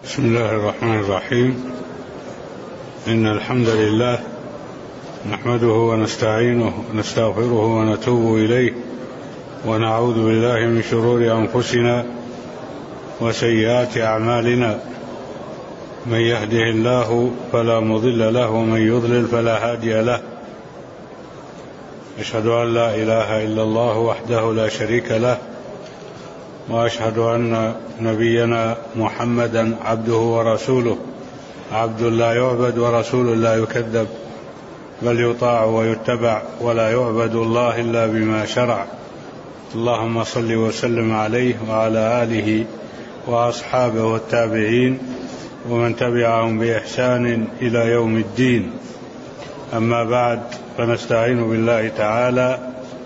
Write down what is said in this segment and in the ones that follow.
بسم الله الرحمن الرحيم. إن الحمد لله نحمده ونستعينه ونستغفره ونتوب إليه ونعوذ بالله من شرور أنفسنا وسيئات أعمالنا. من يهده الله فلا مضل له ومن يضلل فلا هادي له. أشهد أن لا إله إلا الله وحده لا شريك له، وأشهد أن نبينا محمدا عبده ورسوله، عبد لا يعبد ورسول لا يكذب، بل يطاع ويتبع ولا يعبد الله إلا بما شرع. اللهم صل وسلم عليه وعلى آله وأصحابه والتابعين ومن تبعهم بإحسان إلى يوم الدين. أما بعد، فنستعين بالله تعالى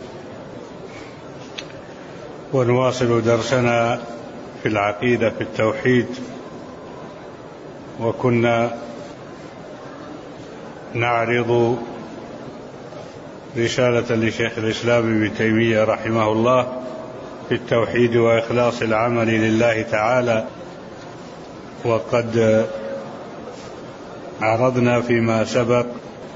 ونواصل درسنا في العقيدة في التوحيد. وكنا نعرض رسالة لشيخ الإسلام ابن تيمية رحمه الله في التوحيد وإخلاص العمل لله تعالى، وقد عرضنا فيما سبق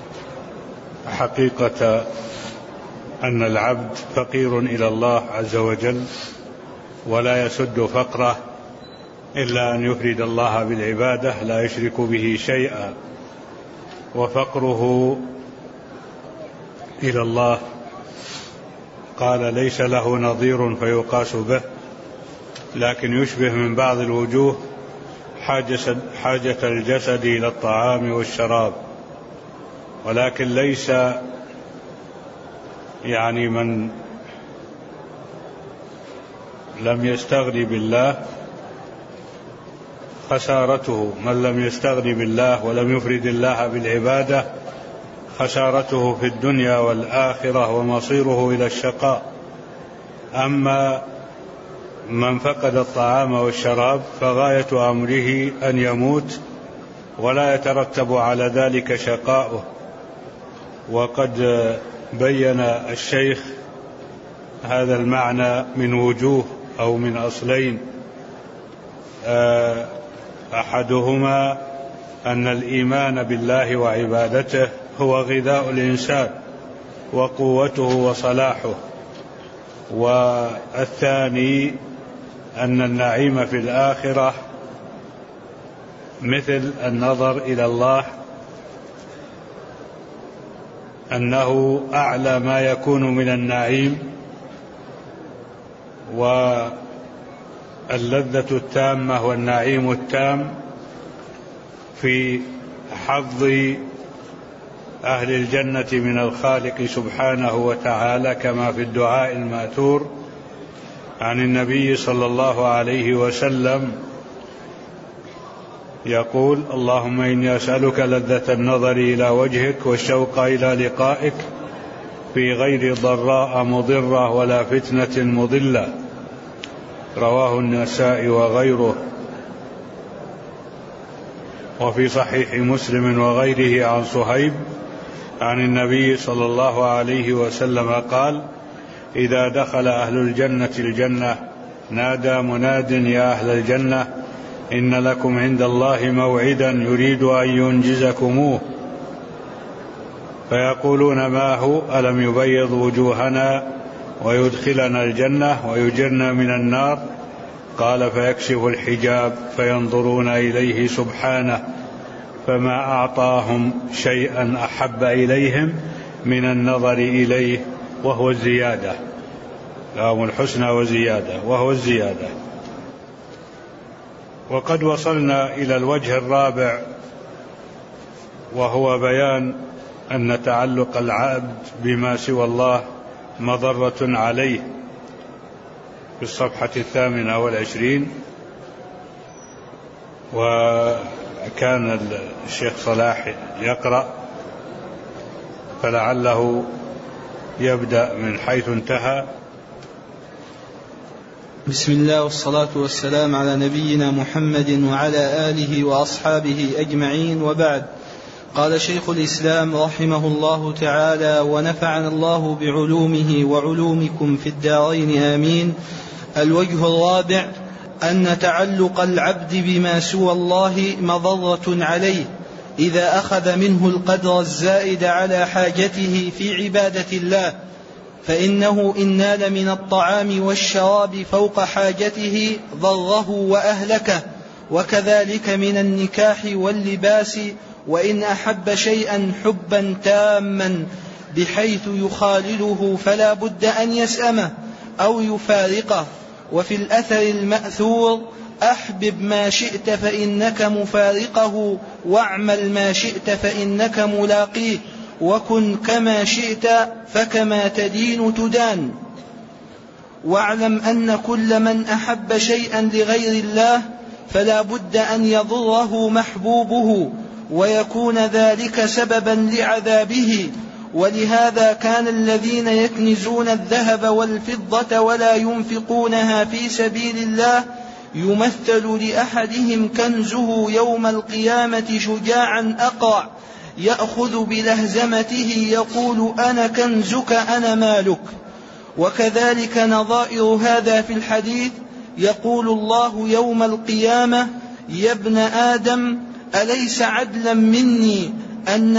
حقيقة أن العبد فقير إلى الله عز وجل، ولا يسد فقره إلا أن يفرد الله بالعبادة لا يشرك به شيئا. وفقره إلى الله قال ليس له نظير فيقاس به، لكن يشبه من بعض الوجوه حاجة الجسد إلى الطعام والشراب، ولكن ليس من لم يستغني بالله خسارته، من لم يستغني بالله ولم يفرد الله بالعبادة خسارته في الدنيا والآخرة ومصيره إلى الشقاء. أما من فقد الطعام والشراب فغاية أمره أن يموت ولا يترتب على ذلك شقاؤه. وقد بين الشيخ هذا المعنى من وجوه أو من أصلين. أحدهما أن الإيمان بالله وعبادته هو غذاء الإنسان وقوته وصلاحه، والثاني أن النعيم في الآخرة مثل النظر إلى الله، أنه أعلى ما يكون من النعيم، واللذة التامة والنعيم التام في حظ أهل الجنة من الخالق سبحانه وتعالى، كما في الدعاء المأثور عن النبي صلى الله عليه وسلم يقول: اللهم إني أسألك لذة النظر إلى وجهك والشوق إلى لقائك في غير ضراء مضرة ولا فتنة مضلة. رواه النسائي وغيره. وفي صحيح مسلم وغيره عن صهيب عن النبي صلى الله عليه وسلم قال: إذا دخل أهل الجنة الجنة نادى مناد يا أهل الجنة إن لكم عند الله موعدا يريد أن ينجزكموه، فيقولون ما هو؟ ألم يبيض وجوهنا ويدخلنا الجنة ويجرنا من النار؟ قال: فيكشف الحجاب فينظرون إليه سبحانه، فما أعطاهم شيئا أحب إليهم من النظر إليه وهو الزيادة. لهم الحسنى وزيادة، وهو الزيادة. وقد وصلنا إلى الوجه الرابع، وهو بيان أن تعلق العبد بما سوى الله مضرة عليه، في الصفحة 28. وكان الشيخ صلاح يقرأ، فلعله يبدأ من حيث انتهى. بسم الله والصلاة والسلام على نبينا محمد وعلى آله وأصحابه أجمعين، وبعد. قال شيخ الإسلام رحمه الله تعالى: ونفعنا الله بعلومه وعلومكم في الدارين آمين. الوجه الرابع أن تعلق العبد بما سوى الله مضرة عليه إذا أخذ منه القدر الزائد على حاجته في عبادة الله، فإنه إن نال من الطعام والشراب فوق حاجته ضره وأهلكه، وكذلك من النكاح واللباس، وإن أحب شيئا حبا تاما بحيث يخالله فلا بد أن يسأمه أو يفارقه. وفي الأثر المأثور: أحبب ما شئت فإنك مفارقه، واعمل ما شئت فإنك ملاقيه، وكن كما شئت فكما تدين تدان. واعلم أن كل من أحب شيئا لغير الله فلا بد أن يضره محبوبه ويكون ذلك سببا لعذابه. ولهذا كان الذين يكنزون الذهب والفضة ولا ينفقونها في سبيل الله يمثل لأحدهم كنزه يوم القيامة شجاعا أقرع يأخذ بلهزمته يقول: أنا كنزك أنا مالك. وكذلك نظائر هذا في الحديث: يقول الله يوم القيامة: يا ابن آدم أليس عدلا مني أن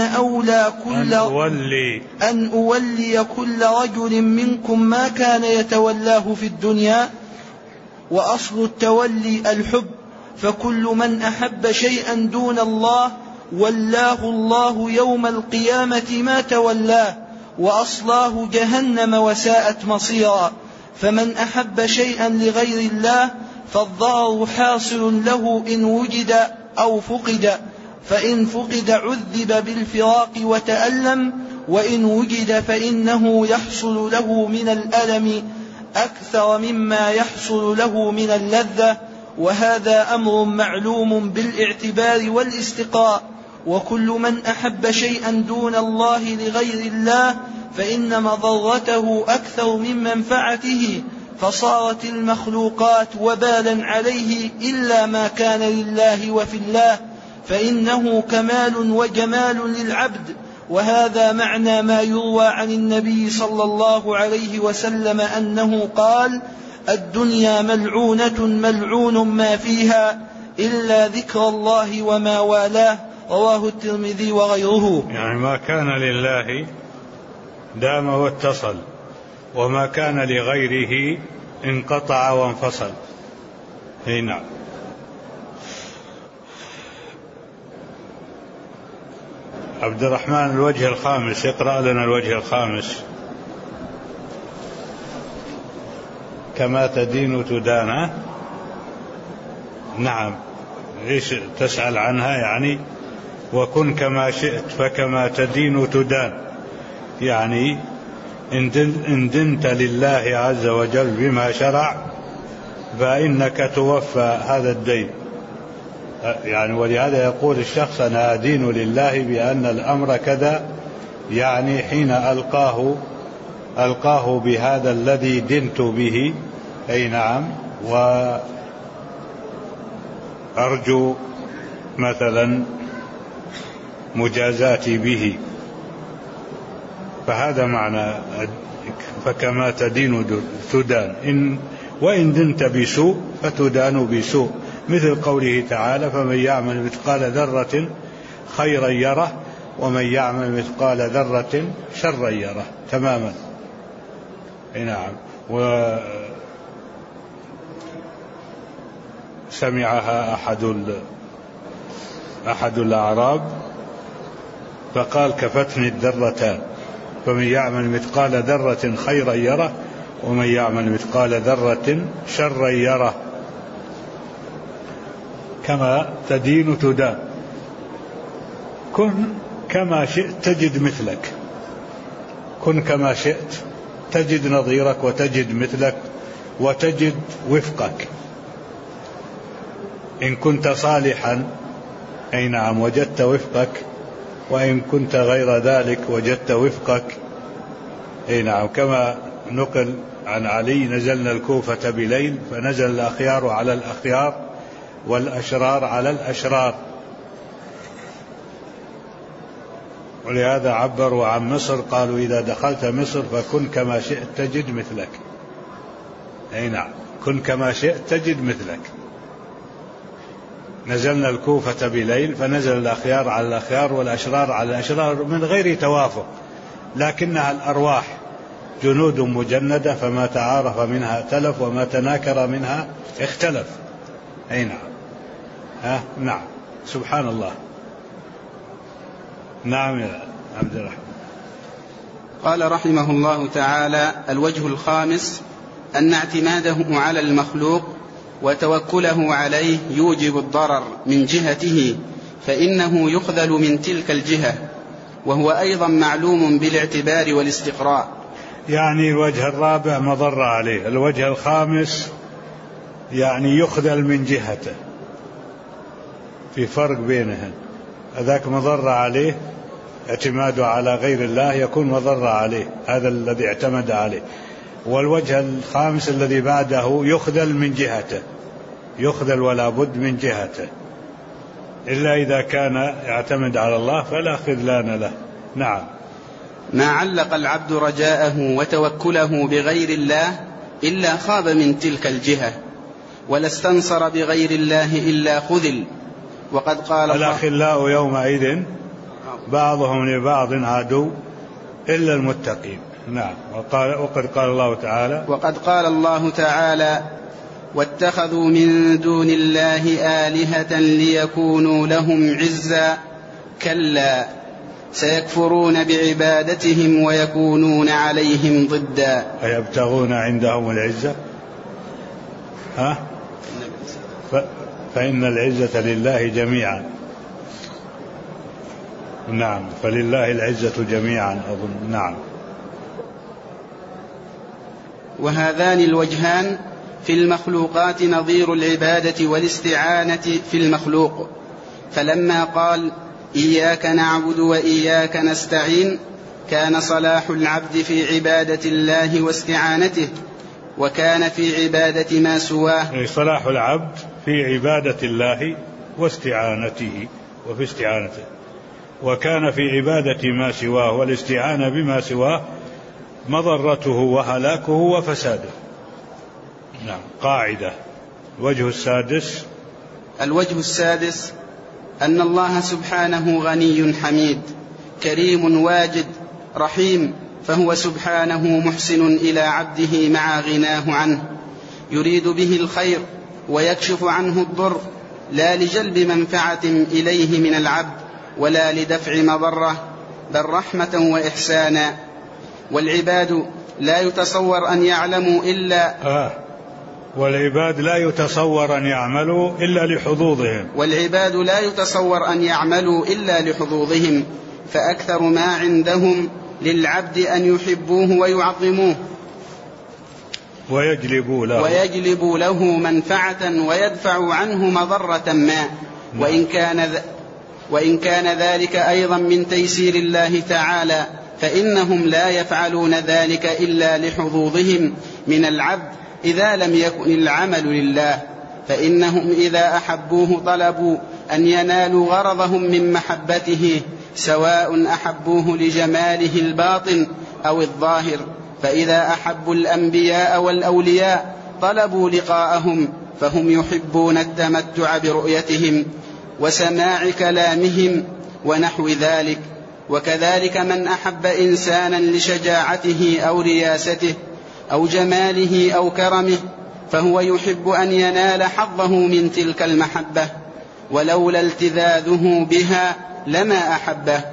أولي كل رجل منكم ما كان يتولاه في الدنيا؟ وأصل التولي الحب، فكل من أحب شيئا دون الله ولاه الله يوم القيامة ما تولاه، وأصلاه جهنم وساءت مصيرا. فمن أحب شيئا لغير الله فالضرر حاصل له إن وجد أو فقد، فإن فقد عذب بالفراق وتألم، وإن وجد فإنه يحصل له من الألم أكثر مما يحصل له من اللذة. وهذا أمر معلوم بالاعتبار والاستقراء. وكل من أحب شيئا دون الله لغير الله فإن مضرته أكثر من منفعته، فصارت المخلوقات وبالا عليه إلا ما كان لله وفي الله، فإنه كمال وجمال للعبد. وهذا معنى ما يروى عن النبي صلى الله عليه وسلم أنه قال: الدنيا ملعونة ملعون ما فيها إلا ذكر الله وما والاه. رواه الترمذي وغيره. يعني ما كان لله دام واتصل، وما كان لغيره انقطع وانفصل. نعم. عبد الرحمن، الوجه الخامس، اقرأ لنا الوجه الخامس. كما تدين تدان. نعم، ايش تسأل عنها؟ يعني وكن كما شئت فكما تدين تدان، يعني إن دنت لله عز وجل بما شرع فإنك توفى هذا الدين. يعني ولهذا يقول الشخص: أنا أدين لله بأن الأمر كذا، يعني حين ألقاه بهذا الذي دنت به، أي نعم، وأرجو مثلا مجازاتي به. فهذا معنى فكما تدين تدان، وإن دنت بسوء فتدان بسوء، مثل قوله تعالى: فمن يعمل مثقال ذرة خيرا يره ومن يعمل مثقال ذرة شرا يره، تماما. نعم. وسمعها أحد الأعراب فقال: كفتني الذرتان، فمن يعمل مثقال ذرة خيرا يره ومن يعمل مثقال ذرة شرا يره. كما تدين تدان، كن كما شئت تجد مثلك، كن كما شئت تجد نظيرك وتجد مثلك وتجد وفقك. إن كنت صالحا، أي نعم، وجدت وفقك، وإن كنت غير ذلك وجدت وفقك. أي نعم، كما نقل عن علي: نزلنا الكوفة بليل فنزل الأخيار على الأخيار والأشرار على الأشرار. ولهذا عبروا عن مصر قالوا: إذا دخلت مصر فكن كما شئت تجد مثلك. أي نعم. كن كما شئت تجد مثلك. نزلنا الكوفة بليل فنزل الأخيار على الأخيار والأشرار على الأشرار من غير توافق، لكنها الأرواح جنود مجندة، فما تعارف منها ائتلف وما تناكر منها اختلف. أي نعم. نعم. سبحان الله. نعم يا عبد الرحمن. قال رحمه الله تعالى: الوجه الخامس أن اعتماده على المخلوق وتوكله عليه يوجب الضرر من جهته، فإنه يخذل من تلك الجهة، وهو أيضا معلوم بالاعتبار والاستقراء. يعني الوجه الرابع مضر عليه. الوجه الخامس يعني يخذل من جهته، في فرق بينهن. هذاك مضر عليه، اعتماده على غير الله يكون مضر عليه، هذا الذي اعتمد عليه. والوجه الخامس الذي بعده يخذل من جهته، يخذل ولا بد من جهته، إلا إذا كان يعتمد على الله فلا خذلان له. نعم. ما علق العبد رجاءه وتوكله بغير الله إلا خاب من تلك الجهة، ولا استنصر بغير الله إلا خذل. وقد قال الأخلاء يومئذ بعضهم لبعض عدو إلا المتقين. نعم. وقد قال الله تعالى: واتخذوا من دون الله آلهة ليكونوا لهم عزا، كلا سيكفرون بعبادتهم ويكونون عليهم ضدا. أيبتغون عندهم العزة؟ فإن العزة لله جميعا. نعم. فلله العزة جميعا أظن. نعم. وهذان الوجهان في المخلوقات نظير العبادة والاستعانة في المخلوق. فلما قال: إياك نعبد وإياك نستعين، كان صلاح العبد في عبادة الله واستعانته، وكان في عبادة ما سواه. صلاح العبد في عبادة الله واستعانته وفي استعانته، وكان في عبادة ما سواه والاستعانة بما سواه مضرته وهلاكه وفساده. نعم. قاعدة. الوجه السادس أن الله سبحانه غني حميد كريم واجد رحيم، فهو سبحانه محسن إلى عبده مع غناه عنه، يريد به الخير ويكشف عنه الضر، لا لجلب منفعة إليه من العبد ولا لدفع مضرة، بل رحمة وإحسانا. والعباد لا يتصور أن يعلموا إلا والعباد لا يتصور أن يعملوا إلا لحظوظهم، فأكثر ما عندهم للعبد أن يحبوه ويعظموه ويجلبوا له منفعة ويدفع عنه مضرة ما، وإن كان ذلك أيضا من تيسير الله تعالى، فإنهم لا يفعلون ذلك إلا لحظوظهم من العبد إذا لم يكن العمل لله، فإنهم إذا أحبوه طلبوا أن ينالوا غرضهم من محبته، سواء أحبوه لجماله الباطن أو الظاهر. فإذا أحبوا الأنبياء والأولياء طلبوا لقاءهم، فهم يحبون التمتع برؤيتهم وسماع كلامهم ونحو ذلك. وكذلك من أحب إنسانا لشجاعته أو رياسته أو جماله أو كرمه، فهو يحب أن ينال حظه من تلك المحبة، ولولا التذاذه بها لما أحبه.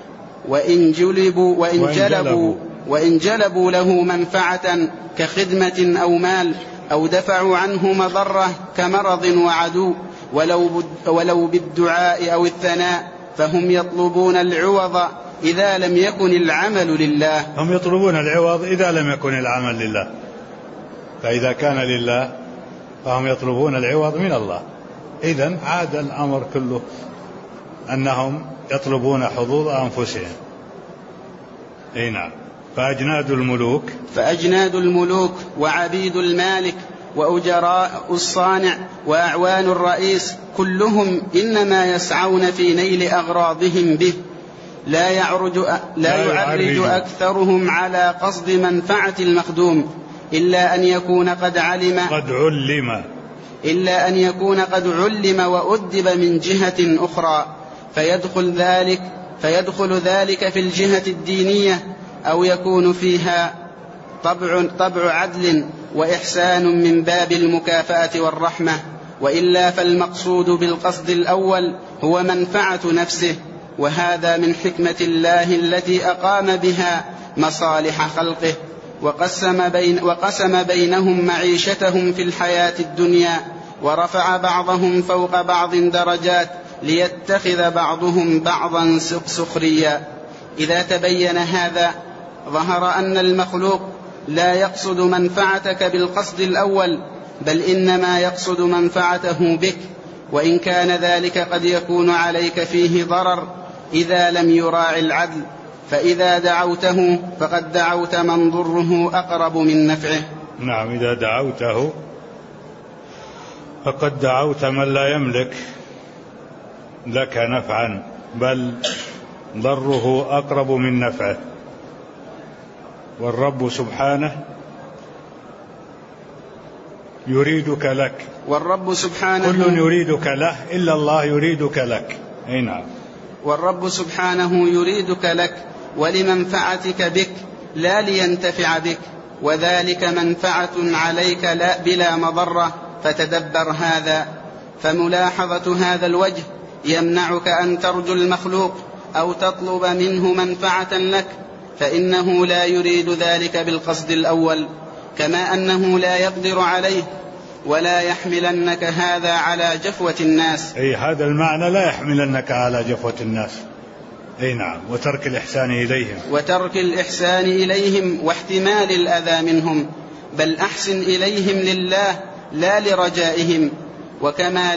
وإن جلبوا له منفعة كخدمة أو مال، أو دفعوا عنه مضرة كمرض وعدو، ولو بالدعاء أو الثناء، فهم يطلبون العوض إذا لم يكن العمل لله. هم يطلبون العوض إذا لم يكن العمل لله، فإذا كان لله فهم يطلبون العوض من الله. إذن عاد الأمر كله أنهم يطلبون حظوظ أنفسهم. أي نعم. فأجناد الملوك وعبيد المالك وأجراء الصانع وأعوان الرئيس كلهم إنما يسعون في نيل أغراضهم به، لا يعرج أكثرهم على قصد منفعة المخدوم، إلا أن يكون قد علم وأدب من جهة أخرى، فيدخل ذلك في الجهة الدينية، أو يكون فيها طبع عدل وإحسان من باب المكافأة والرحمة، وإلا فالمقصود بالقصد الأول هو منفعة نفسه، وهذا من حكمة الله التي أقام بها مصالح خلقه، وقسم بينهم معيشتهم في الحياة الدنيا، ورفع بعضهم فوق بعض درجات ليتخذ بعضهم بعضا سخريا. إذا تبين هذا ظهر أن المخلوق لا يقصد منفعتك بالقصد الأول، بل إنما يقصد منفعته بك، وإن كان ذلك قد يكون عليك فيه ضرر إذا لم يراعي العدل، فإذا دعوته فقد دعوت من ضره أقرب من نفعه. نعم، إذا دعوته فقد دعوت من لا يملك لك نفعا، بل ضره أقرب من نفعه. والرب سبحانه يريدك لك، والرب سبحانه كل يريدك له إلا الله يريدك لك. نعم. والرب سبحانه يريدك لك ولمنفعتك بك، لا لينتفع بك، وذلك منفعة عليك لا بلا مضرة. فتدبر هذا، فملاحظة هذا الوجه يمنعك أن ترجو المخلوق أو تطلب منه منفعة لك، فإنه لا يريد ذلك بالقصد الأول، كما أنه لا يقدر عليه، ولا يحملنك هذا على جفوة الناس. هذا المعنى لا يحملنك على جفوة الناس. نعم. وترك الإحسان إليهم واحتمال الأذى منهم، بل أحسن إليهم لله لا لرجائهم. وكما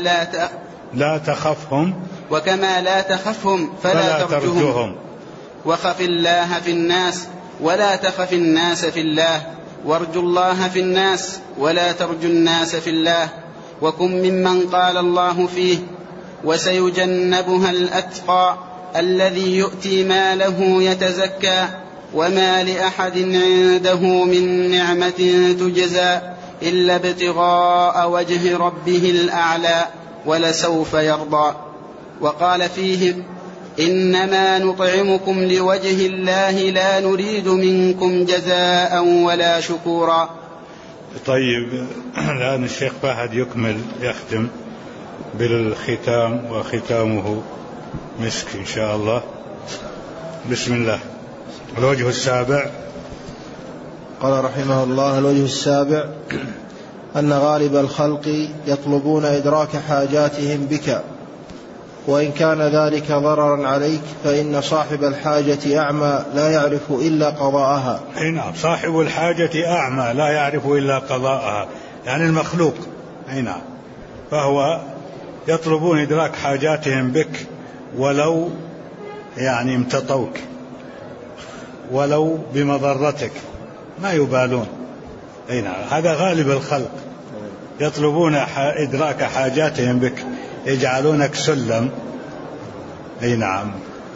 لا تخفهم فلا ترجوهم. وخف الله في الناس ولا تخف الناس في الله، وارجو الله في الناس ولا ترجو الناس في الله. وكن ممن قال الله فيه: وسيجنبها الأتقى الذي يؤتي ماله يتزكى وما لأحد عنده من نعمة تجزى إلا ابتغاء وجه ربه الأعلى ولسوف يرضى. وقال فيه: إنما نطعمكم لوجه الله لا نريد منكم جزاء ولا شكورا. طيب، الآن الشيخ فهد يكمل يختم بالختام، وختامه مسك إن شاء الله. بسم الله. الوجه السابع. قال رحمه الله: الوجه السابع أن غالب الخلق يطلبون إدراك حاجاتهم بك، وإن كان ذلك ضررا عليك فإن صاحب الحاجة أعمى لا يعرف إلا قضاءها. نعم، صاحب الحاجة أعمى لا يعرف إلا قضاءها، يعني المخلوق. نعم. فهو يطلبون إدراك حاجاتهم بك، ولو يعني امتطوك، ولو بمضرتك ما يبالون. نعم، هذا غالب الخلق، يطلبون إدراك حاجاتهم بك، يجعلونك سلم. نعم،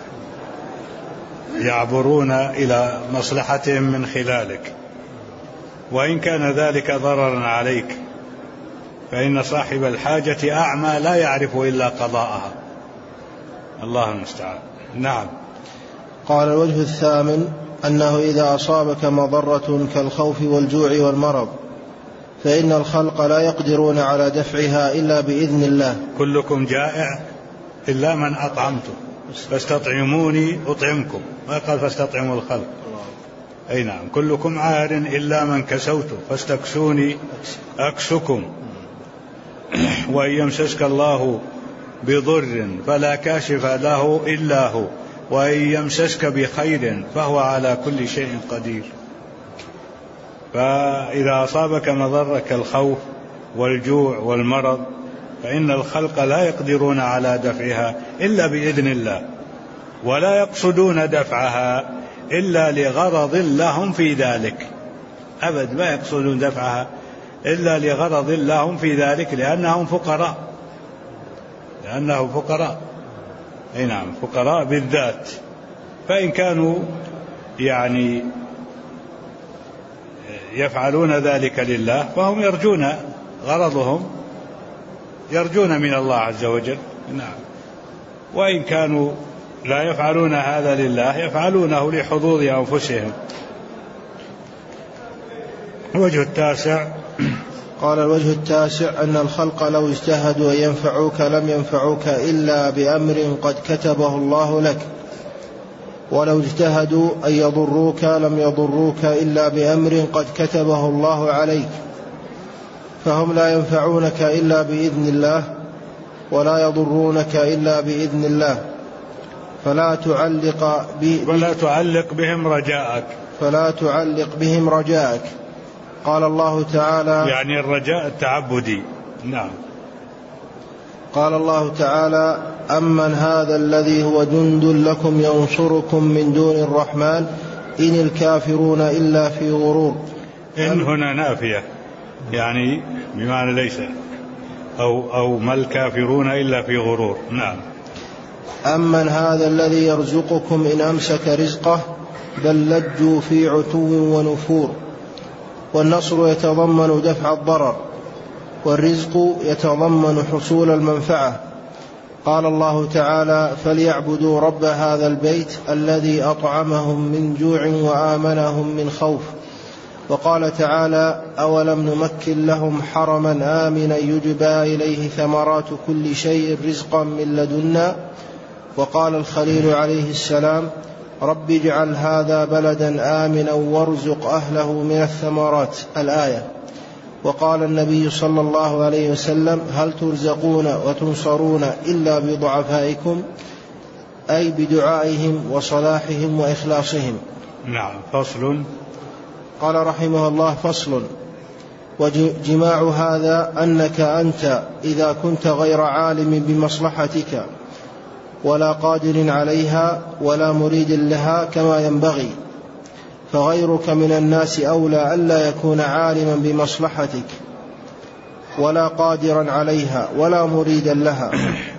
يعبرون إلى مصلحتهم من خلالك، وإن كان ذلك ضررا عليك فإن صاحب الحاجة أعمى لا يعرف إلا قضاءها. الله المستعان. نعم. قال: الوجه الثامن أنه إذا أصابك مضرة كالخوف والجوع والمرض فإن الخلق لا يقدرون على دفعها إلا بإذن الله. كلكم جائع إلا من أطعمته فاستطعموني أطعمكم، ما قال فاستطعموا الخلق. نعم. كلكم عار إلا من كسوته فاستكسوني أكسكم. وإن يمسسك الله بضر فلا كاشف له إلا هو، وإن يمسسك بخير فهو على كل شيء قدير. فإذا أصابك مضرة كالخوف والجوع والمرض فإن الخلق لا يقدرون على دفعها إلا بإذن الله، ولا يقصدون دفعها إلا لغرض لهم في ذلك. أبد ما يقصدون دفعها إلا لغرض لهم في ذلك، لأنهم فقراء. نعم، فقراء بالذات. فإن كانوا يعني يفعلون ذلك لله فهم يرجون غرضهم، يرجون من الله عز وجل. نعم. وإن كانوا لا يفعلون هذا لله يفعلونه لحظوظ أنفسهم. الوجه التاسع. قال الوجه التاسع أن الخلق لو اجتهدوا أن ينفعوك لم ينفعوك إلا بأمر قد كتبه الله لك، ولو اجتهدوا أن يضروك لم يضروك إلا بأمر قد كتبه الله عليك، فهم لا ينفعونك إلا بإذن الله ولا يضرونك إلا بإذن الله، فلا تعلق بهم رجاءك. قال الله تعالى يعني الرجاء التعبدي. نعم. قال الله تعالى أمن هذا الذي هو جند لكم ينصركم من دون الرحمن إن الكافرون إلا في غرور. إن هنا نافية يعني بمعنى ليس أو ما الكافرون إلا في غرور. نعم. أمن هذا الذي يرزقكم إن أمسك رزقه بل لجوا في عتو ونفور. والنصر يتضمن دفع الضرر، والرزق يتضمن حصول المنفعة. قال الله تعالى فليعبدوا رب هذا البيت الذي أطعمهم من جوع وآمنهم من خوف. وقال تعالى أولم نمكن لهم حرما آمنا يجبى إليه ثمرات كل شيء رزقا من لدنا. وقال الخليل عليه السلام رب اجعل هذا بلدا آمنا وارزق أهله من الثمرات الآية. وقال النبي صلى الله عليه وسلم هل ترزقون وتنصرون إلا بضعفائكم، أي بدعائهم وصلاحهم وإخلاصهم. نعم. فصل. قال رحمه الله فصل. وجماع هذا أنك أنت إذا كنت غير عالم بمصلحتك ولا قادر عليها ولا مريد لها كما ينبغي، فغيرك من الناس أولى ألا يكون عالما بمصلحتك ولا قادرا عليها ولا مريدا لها.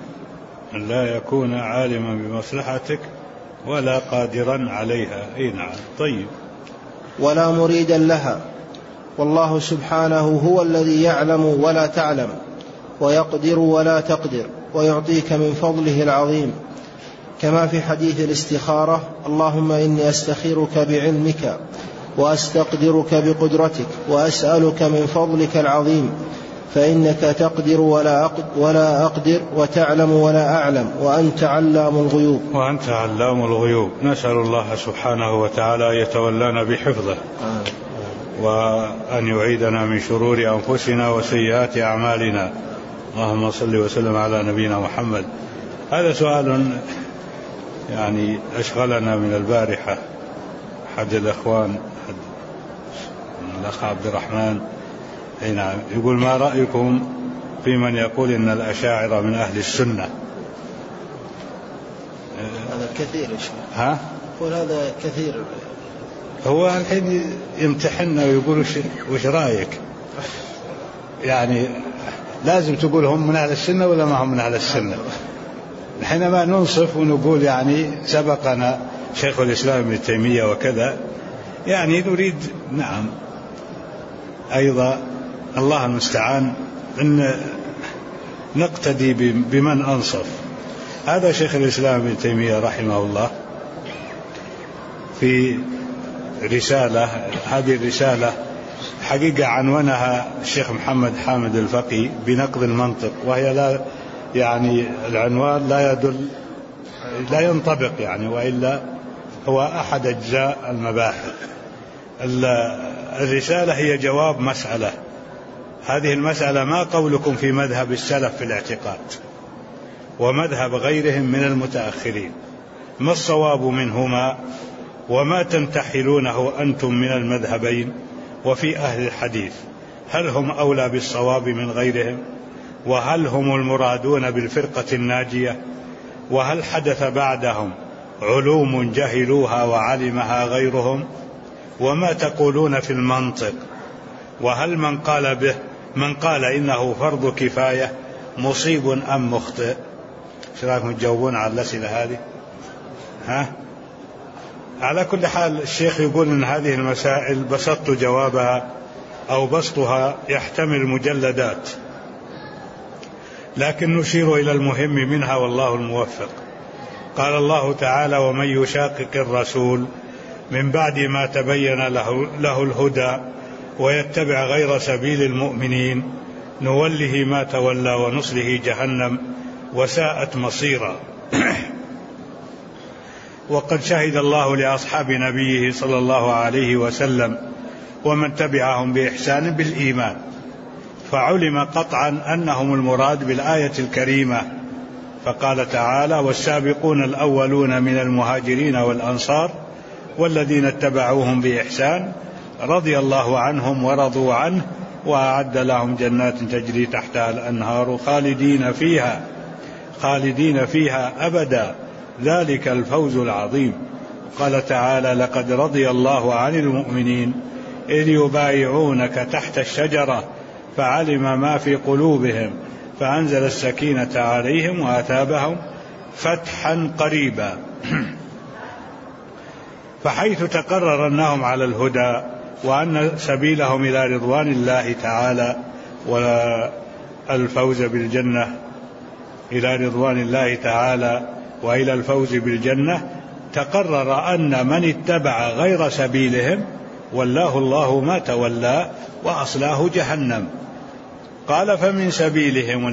لا يكون عالما بمصلحتك ولا قادرا عليها. نعم. طيب. ولا مريدا لها. والله سبحانه هو الذي يعلم ولا تعلم ويقدر ولا تقدر ويعطيك من فضله العظيم، كما في حديث الاستخارة اللهم إني أستخيرك بعلمك وأستقدرك بقدرتك وأسألك من فضلك العظيم، فإنك تقدر ولا أقدر وتعلم ولا أعلم وأنت علام الغيوب. نسأل الله سبحانه وتعالى يتولانا بحفظه وأن يعيدنا من شرور أنفسنا وسيئات أعمالنا. اللهم صل وسلم على نبينا محمد. هذا سؤال يعني أشغلنا من البارحة. أحد الأخوان الأخ عبد الرحمن يقول ما رأيكم في من يقول إن الأشاعرة من أهل السنة؟ هذا كثير ها؟ يقول هذا كثير. هو الحين يمتحننا ويقول وش رأيك؟ يعني لازم تقول هم من أهل السنة ولا ما هم من أهل السنة. حينما ننصف ونقول يعني سبقنا شيخ الإسلام ابن تيمية وكذا، يعني نريد نعم أيضا الله المستعان أن نقتدي بمن أنصف. هذا شيخ الإسلام ابن تيمية رحمه الله في رسالة، هذه الرسالة حقيقة عنونها الشيخ محمد حامد الفقي بنقد المنطق، وهي لا يعني العنوان لا ينطبق يعني، وإلا هو أحد أجزاء المباحث. الرسالة هي جواب مسألة. هذه المسألة ما قولكم في مذهب السلف في الاعتقاد ومذهب غيرهم من المتأخرين، ما الصواب منهما وما تنتحلونه أنتم من المذهبين؟ وفي أهل الحديث هل هم أولى بالصواب من غيرهم؟ وهل هم المرادون بالفرقة الناجية؟ وهل حدث بعدهم علوم جهلوها وعلمها غيرهم؟ وما تقولون في المنطق؟ وهل من قال إنه فرض كفاية مصيب أم مخطئ؟ ايش رايكم تجاوبون على الأسئلة هذه؟ على كل حال الشيخ يقول أن هذه المسائل بسطت جوابها أو بسطها يحتمل مجلدات، لكن نشير إلى المهم منها والله الموفق. قال الله تعالى: ومن يشاقق الرسول من بعد ما تبين له الهدى ويتبع غير سبيل المؤمنين نوله ما تولى ونصله جهنم وساءت مصيرا. وقد شهد الله لأصحاب نبيه صلى الله عليه وسلم ومن تبعهم بإحسان بالإيمان، فعلم قطعا أنهم المراد بالآية الكريمة، فقال تعالى: والسابقون الأولون من المهاجرين والأنصار والذين اتبعوهم بإحسان رضي الله عنهم ورضوا عنه وأعد لهم جنات تجري تحتها الأنهار خالدين فيها أبدا ذلك الفوز العظيم. قال تعالى: لقد رضي الله عن المؤمنين إذ يبايعونك تحت الشجرة فعلم ما في قلوبهم فأنزل السكينة عليهم وأثابهم فتحا قريبا. فحيث تقرر أنهم على الهدى وأن سبيلهم إلى رضوان الله تعالى والفوز بالجنة إلى رضوان الله تعالى وإلى الفوز بالجنة، تقرر أن من اتبع غير سبيلهم والله الله ما تولى وأصلاه جهنم. قال: فمن سبيلهم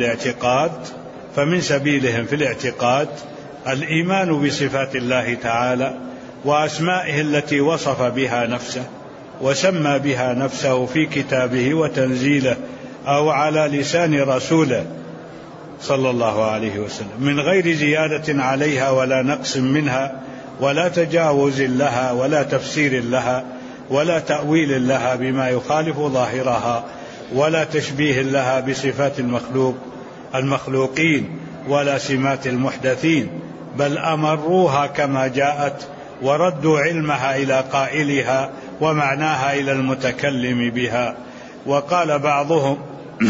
في الاعتقاد الإيمان بصفات الله تعالى وأسمائه التي وصف بها نفسه وسمى بها نفسه في كتابه وتنزيله أو على لسان رسوله صلى الله عليه وسلم، من غير زيادة عليها ولا نقص منها ولا تجاوز لها ولا تفسير لها ولا تأويل لها بما يخالف ظاهرها ولا تشبيه لها بصفات المخلوقين ولا سمات المحدثين، بل أمروها كما جاءت وردوا علمها إلى قائلها ومعناها إلى المتكلم بها. وقال بعضهم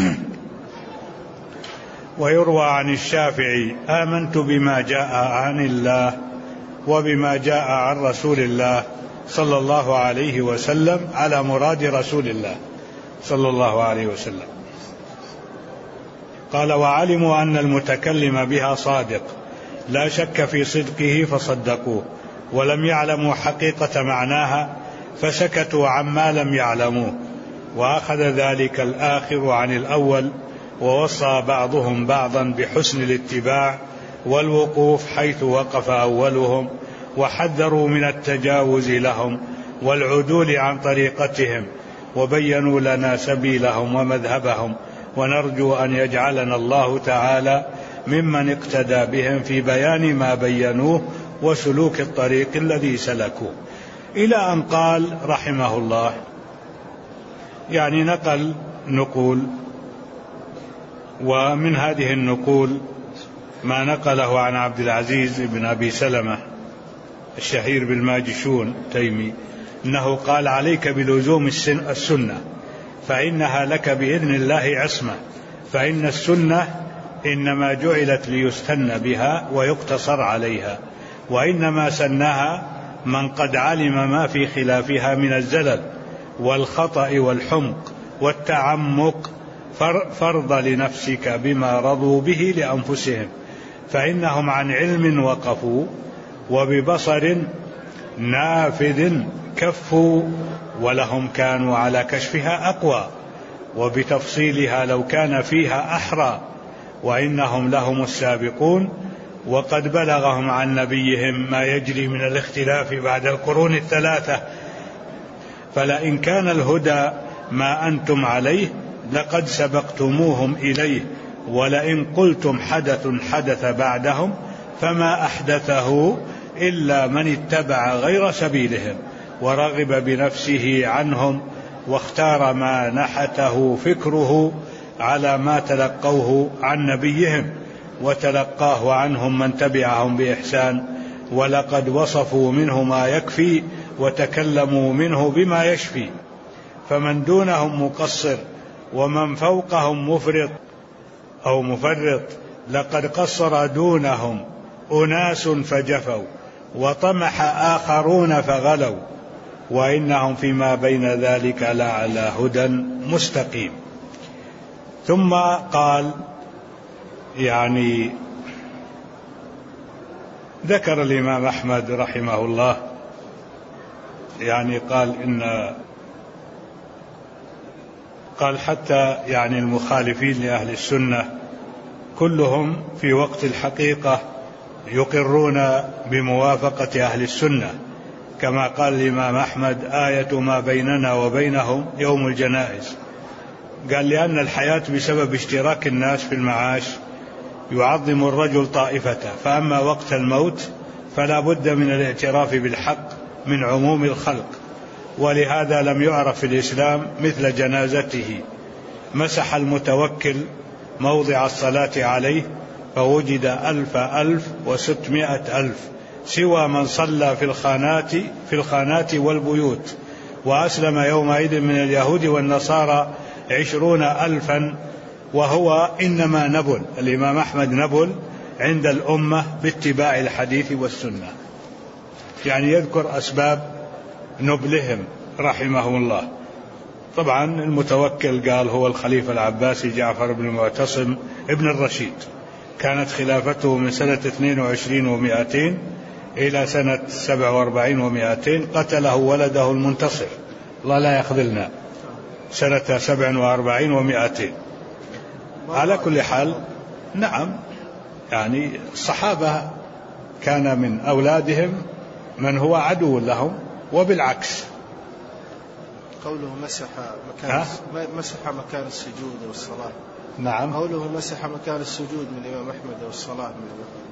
ويروى عن الشافعي: آمنت بما جاء عن الله وبما جاء عن رسول الله صلى الله عليه وسلم على مراد رسول الله صلى الله عليه وسلم. قال: وعلموا أن المتكلم بها صادق لا شك في صدقه فصدقوه، ولم يعلموا حقيقة معناها فسكتوا عما لم يعلموه، وأخذ ذلك الآخر عن الأول، ووصى بعضهم بعضا بحسن الاتباع والوقوف حيث وقف أولهم، وحذروا من التجاوز لهم والعدول عن طريقتهم، وبينوا لنا سبيلهم ومذهبهم، ونرجو أن يجعلنا الله تعالى ممن اقتدى بهم في بيان ما بينوه وسلوك الطريق الذي سلكوه، إلى أن قال رحمه الله، يعني نقل نقول، ومن هذه النقول ما نقله عن عبد العزيز بن أبي سلمة الشهير بالماجشون تيمي أنه قال: عليك بلزوم السنة فإنها لك بإذن الله عصمة، فإن السنة إنما جعلت ليستن بها ويقتصر عليها، وإنما سنها من قد علم ما في خلافها من الزلل والخطأ والحمق والتعمق، فرض لنفسك بما رضوا به لأنفسهم، فإنهم عن علم وقفوا وببصر نافذ كفوا، ولهم كانوا على كشفها أقوى وبتفصيلها لو كان فيها أحرى، وإنهم لهم السابقون، وقد بلغهم عن نبيهم ما يجري من الاختلاف بعد القرون الثلاثة، فلئن كان الهدى ما أنتم عليه لقد سبقتموهم إليه، ولئن قلتم حدث بعدهم فما أحدثه إلا من اتبع غير سبيلهم ورغب بنفسه عنهم، واختار ما نحته فكره على ما تلقوه عن نبيهم وتلقاه عنهم من تبعهم بإحسان، ولقد وصفوا منه ما يكفي وتكلموا منه بما يشفي، فمن دونهم مقصر ومن فوقهم مفرط أو مفرط، لقد قصر دونهم أناس فجفوا وطمح آخرون فغلوا وإنهم فيما بين ذلك لعلى هدى مستقيم. ثم قال يعني ذكر الإمام أحمد رحمه الله يعني قال حتى يعني المخالفين لأهل السنة كلهم في وقت الحقيقة يقرون بموافقة أهل السنة، كما قال الإمام أحمد آية ما بيننا وبينهم يوم الجنائز. قال لأن الحياة بسبب اشتراك الناس في المعاش يعظم الرجل طائفته، فأما وقت الموت فلا بد من الاعتراف بالحق من عموم الخلق، ولهذا لم يعرف في الإسلام مثل جنازته. مسح المتوكل موضع الصلاة عليه فوجد 1600,000 سوى من صلى في الخانات والبيوت، وأسلم يومئذ من اليهود والنصارى 20,000، وهو إنما نبل الإمام أحمد نبل عند الأمة باتباع الحديث والسنة. يعني يذكر أسباب نبلهم رحمه الله. طبعا المتوكل قال هو الخليفة العباسي جعفر بن المعتصم ابن الرشيد، كانت خلافته من سنة 22 و200 إلى سنة 47 و200، قتله ولده المنتصر الله لا يخذلنا سنة 47 و200. على كل حال نعم، يعني الصحابة كان من أولادهم من هو عدو لهم، وبالعكس. قوله مسح مكان السجود والصلاة. نعم. قوله مسح مكان السجود من الإمام أحمد والصلاة من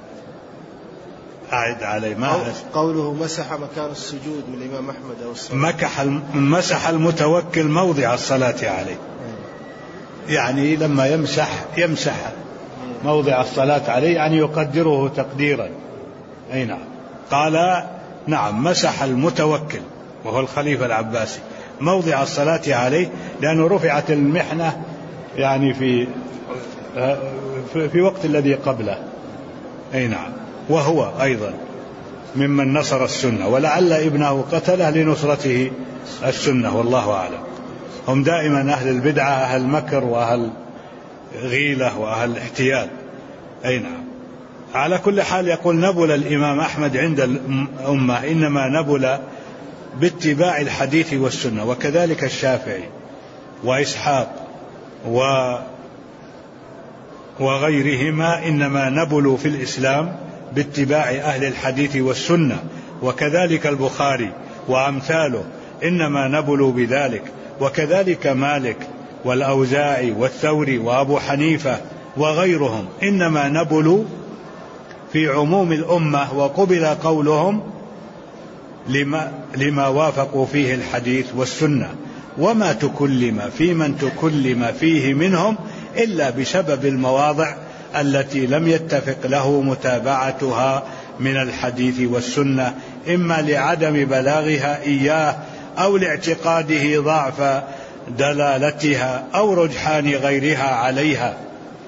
أعد علي ما قوله مسح مكان السجود من الإمام أحمد والصلاة. مسح المتوكل موضع الصلاة عليه، يعني لما يمسح موضع الصلاة عليه يعني يقدره تقديرا. أي نعم. قال نعم مسح المتوكل وهو الخليفة العباسي موضع الصلاة عليه، لأنه رفعت المحنة يعني في وقت الذي قبله. أي نعم. وهو أيضا ممن نصر السنة، ولعل ابنه قتله لنصرته السنة، والله أعلم. هم دائما أهل البدعة أهل مكر وأهل غيلة وأهل احتيال. أي نعم. على كل حال يقول نبل الإمام أحمد عند الأمة إنما نبل باتباع الحديث والسنة، وكذلك الشافعي وإسحاق وغيرهما إنما نبلوا في الإسلام باتباع أهل الحديث والسنة، وكذلك البخاري وأمثاله إنما نبلوا بذلك، وكذلك مالك والأوزاعي والثوري وأبو حنيفة وغيرهم إنما نبلوا في عموم الأمة، وقبل قولهم لما وافقوا فيه الحديث والسنة، وما تكلم في من تكلم فيه منهم إلا بسبب المواضع التي لم يتفق له متابعتها من الحديث والسنة، إما لعدم بلاغها إياه أو لاعتقاده ضعف دلالتها أو رجحان غيرها عليها.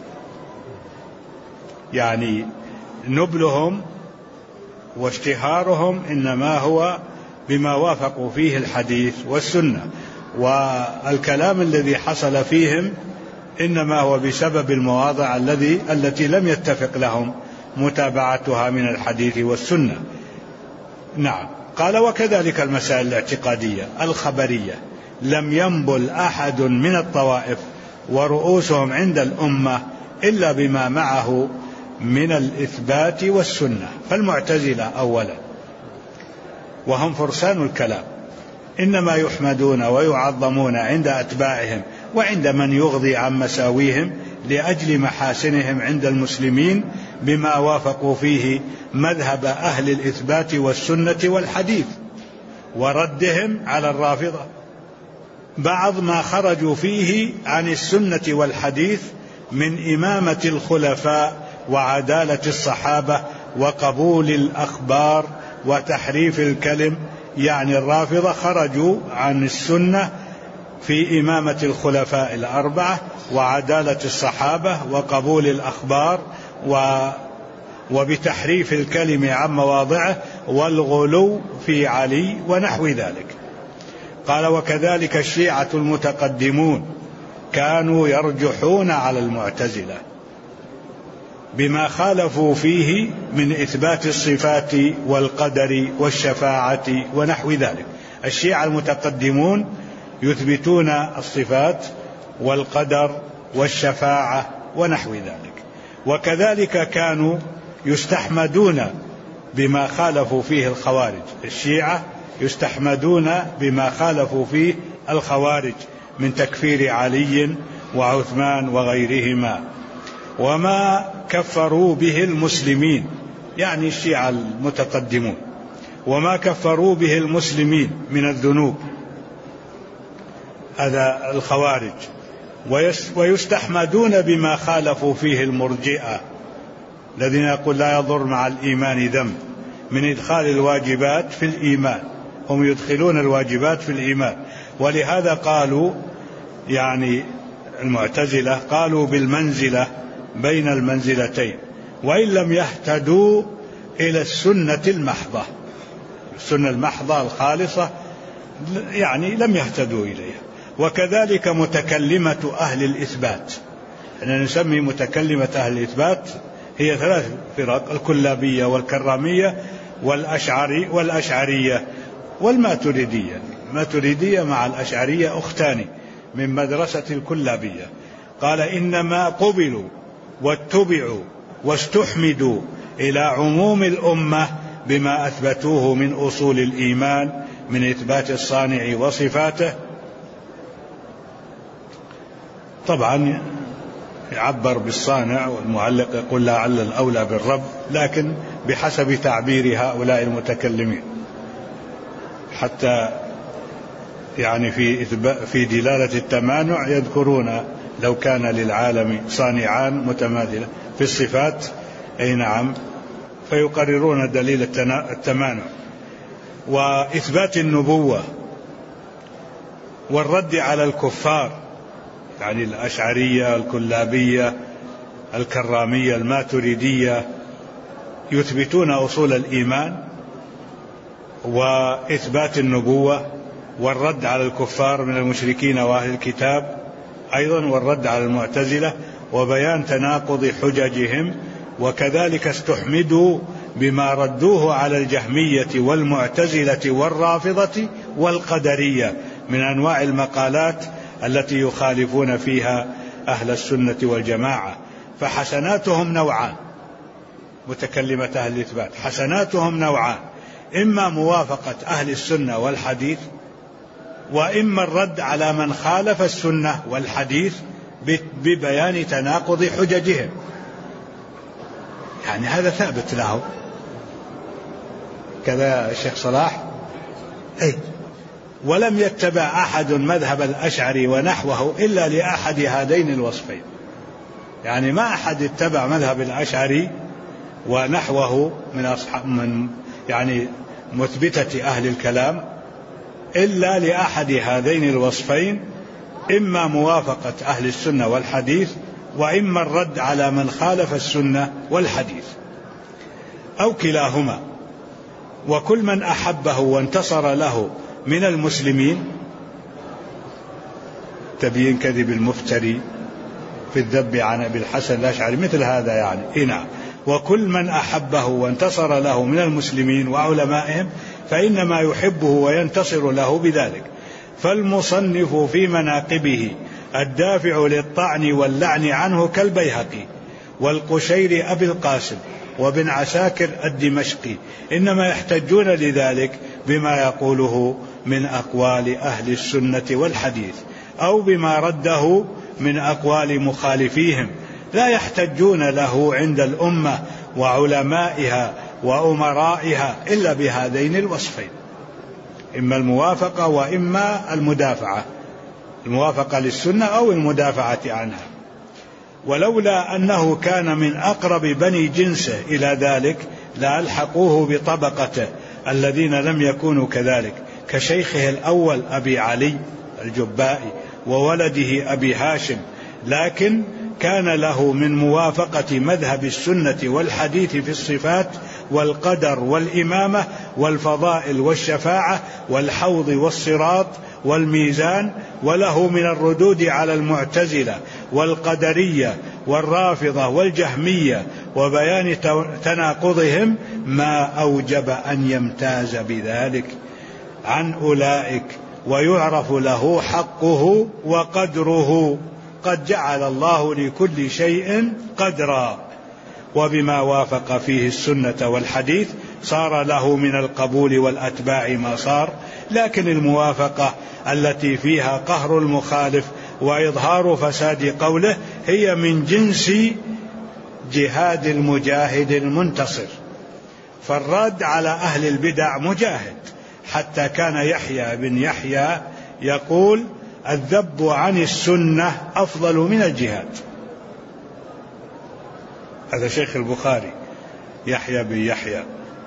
يعني نبلهم واشتهارهم إنما هو بما وافقوا فيه الحديث والسنة، والكلام الذي حصل فيهم إنما هو بسبب المواضع التي لم يتفق لهم متابعتها من الحديث والسنة. نعم. قال وكذلك المسائل الاعتقادية الخبرية لم ينبل أحد من الطوائف ورؤوسهم عند الأمة إلا بما معه من الإثبات والسنة. فالمعتزلة أولا وهم فرسان الكلام إنما يحمدون ويعظمون عند أتباعهم وعند من يغضي عن مساويهم لأجل محاسنهم عند المسلمين بما وافقوا فيه مذهب أهل الإثبات والسنة والحديث، وردهم على الرافضة بعض ما خرجوا فيه عن السنة والحديث من إمامة الخلفاء وعدالة الصحابة وقبول الأخبار وتحريف الكلم. يعني الرافضة خرجوا عن السنة في إمامة الخلفاء الأربعة وعدالة الصحابة وقبول الأخبار وبتحريف الكلم عن مواضعه والغلو في علي ونحو ذلك. قال: وكذلك الشيعة المتقدمون كانوا يرجحون على المعتزلة بما خالفوا فيه من إثبات الصفات والقدر والشفاعة ونحو ذلك. الشيعة المتقدمون يثبتون الصفات والقدر والشفاعة ونحو ذلك، وكذلك كانوا يستحمدون بما خالفوا فيه الخوارج. الشيعة يستحمدون بما خالفوا فيه الخوارج من تكفير علي وعثمان وغيرهما، وما كفروا به المسلمين، يعني الشيعة المتقدمون، وما كفروا به المسلمين من الذنوب، هذا الخوارج. ويستحمدون بما خالفوا فيه المرجئة الذين يقول لا يضر مع الإيمان ذنب، من إدخال الواجبات في الإيمان، هم يدخلون الواجبات في الإيمان. ولهذا قالوا، يعني المعتزلة قالوا بالمنزلة بين المنزلتين، وإن لم يهتدوا إلى السنة المحضة، السنة المحضة الخالصة يعني لم يهتدوا إليها. وكذلك متكلمة أهل الإثبات، أننا نسمي متكلمة أهل الإثبات هي ثلاث فرق: الكلابية والكرامية والأشعرية والماتريدية. الماتريدية مع الأشعرية أختان من مدرسة الكلابية. قال: إنما قبلوا واتبعوا واستحمدوا إلى عموم الأمة بما أثبتوه من أصول الإيمان من إثبات الصانع وصفاته. طبعا يعبر بالصانع، والمعلق يقول لعل الأولى بالرب، لكن بحسب تعبير هؤلاء المتكلمين، حتى يعني في دلالة التمانع يذكرون لو كان للعالم صانعان متماثلة في الصفات، أي نعم، فيقررون دليل التمانع. وإثبات النبوة والرد على الكفار، يعني الأشعرية الكلابية الكرامية الماتريدية يثبتون أصول الإيمان وإثبات النبوة والرد على الكفار من المشركين وأهل الكتاب، أيضا والرد على المعتزلة وبيان تناقض حججهم. وكذلك استحمدوا بما ردوه على الجهمية والمعتزلة والرافضة والقدرية من أنواع المقالات التي يخالفون فيها أهل السنة والجماعة. فحسناتهم نوعان، متكلمة أهل الإثبات حسناتهم نوعان: إما موافقة أهل السنة والحديث، وإما الرد على من خالف السنة والحديث ببيان تناقض حججهم. يعني هذا ثابت له كذا الشيخ صلاح. ولم يتبع أحد مذهب الأشعري ونحوه إلا لأحد هذين الوصفين، يعني ما أحد اتبع مذهب الأشعري ونحوه من يعني مثبتة أهل الكلام إلا لأحد هذين الوصفين: إما موافقة أهل السنة والحديث، وإما الرد على من خالف السنة والحديث، أو كلاهما. وكل من أحبه وانتصر له من المسلمين، تبيين كذب المفتري في الذب عن أبي الحسن الأشعري مثل هذا، يعني نعم. وكل من أحبه وانتصر له من المسلمين وعلمائهم فإنما يحبه وينتصر له بذلك. فالمصنف في مناقبه الدافع للطعن واللعن عنه كالبيهقي والقشيري أبي القاسم وابن عساكر الدمشقي إنما يحتجون لذلك بما يقوله من أقوال أهل السنة والحديث، أو بما رده من أقوال مخالفيهم، لا يحتجون له عند الأمة وعلمائها وأمرائها إلا بهذين الوصفين: إما الموافقة وإما المدافعة، الموافقة للسنة أو المدافعة عنها. ولولا أنه كان من أقرب بني جنسه إلى ذلك لألحقوه بطبقته الذين لم يكونوا كذلك، كشيخه الأول أبي علي الجبائي وولده أبي هاشم، لكن كان له من موافقة مذهب السنة والحديث في الصفات والقدر والإمامة والفضائل والشفاعة والحوض والصراط والميزان، وله من الردود على المعتزلة والقدرية والرافضة والجهمية وبيان تناقضهم ما أوجب أن يمتاز بذلك عن أولئك، ويعرف له حقه وقدره. قد جعل الله لكل شيء قدرا، وبما وافق فيه السنة والحديث صار له من القبول والأتباع ما صار. لكن الموافقة التي فيها قهر المخالف وإظهار فساد قوله هي من جنس جهاد المجاهد المنتصر. فالرد على أهل البدع مجاهد، حتى كان يحيى بن يحيى يقول: الذب عن السنة أفضل من الجهاد. هذا شيخ البخاري يحيى بن يحيى.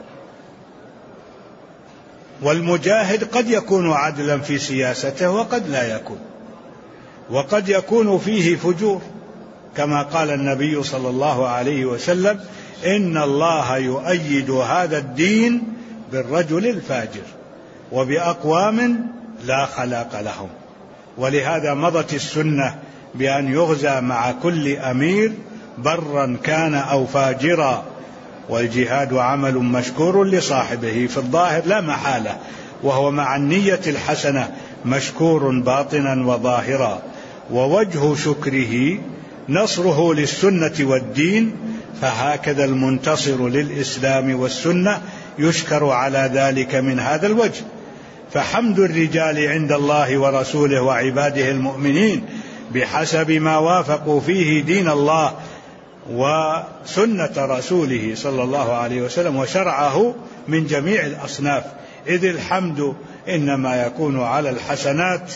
والمجاهد قد يكون عدلا في سياسته وقد لا يكون، وقد يكون فيه فجور، كما قال النبي صلى الله عليه وسلم: إن الله يؤيد هذا الدين بالرجل الفاجر وبأقوام لا خلاق لهم. ولهذا مضت السنة بأن يغزى مع كل أمير برا كان أو فاجرا، والجهاد عمل مشكور لصاحبه في الظاهر لا محالة، وهو مع النية الحسنة مشكور باطنا وظاهرا. ووجه شكره نصره للسنة والدين، فهكذا المنتصر للإسلام والسنة يشكر على ذلك من هذا الوجه. فحمد الرجال عند الله ورسوله وعباده المؤمنين بحسب ما وافقوا فيه دين الله وسنة رسوله صلى الله عليه وسلم وشرعه من جميع الأصناف، إذ الحمد إنما يكون على الحسنات،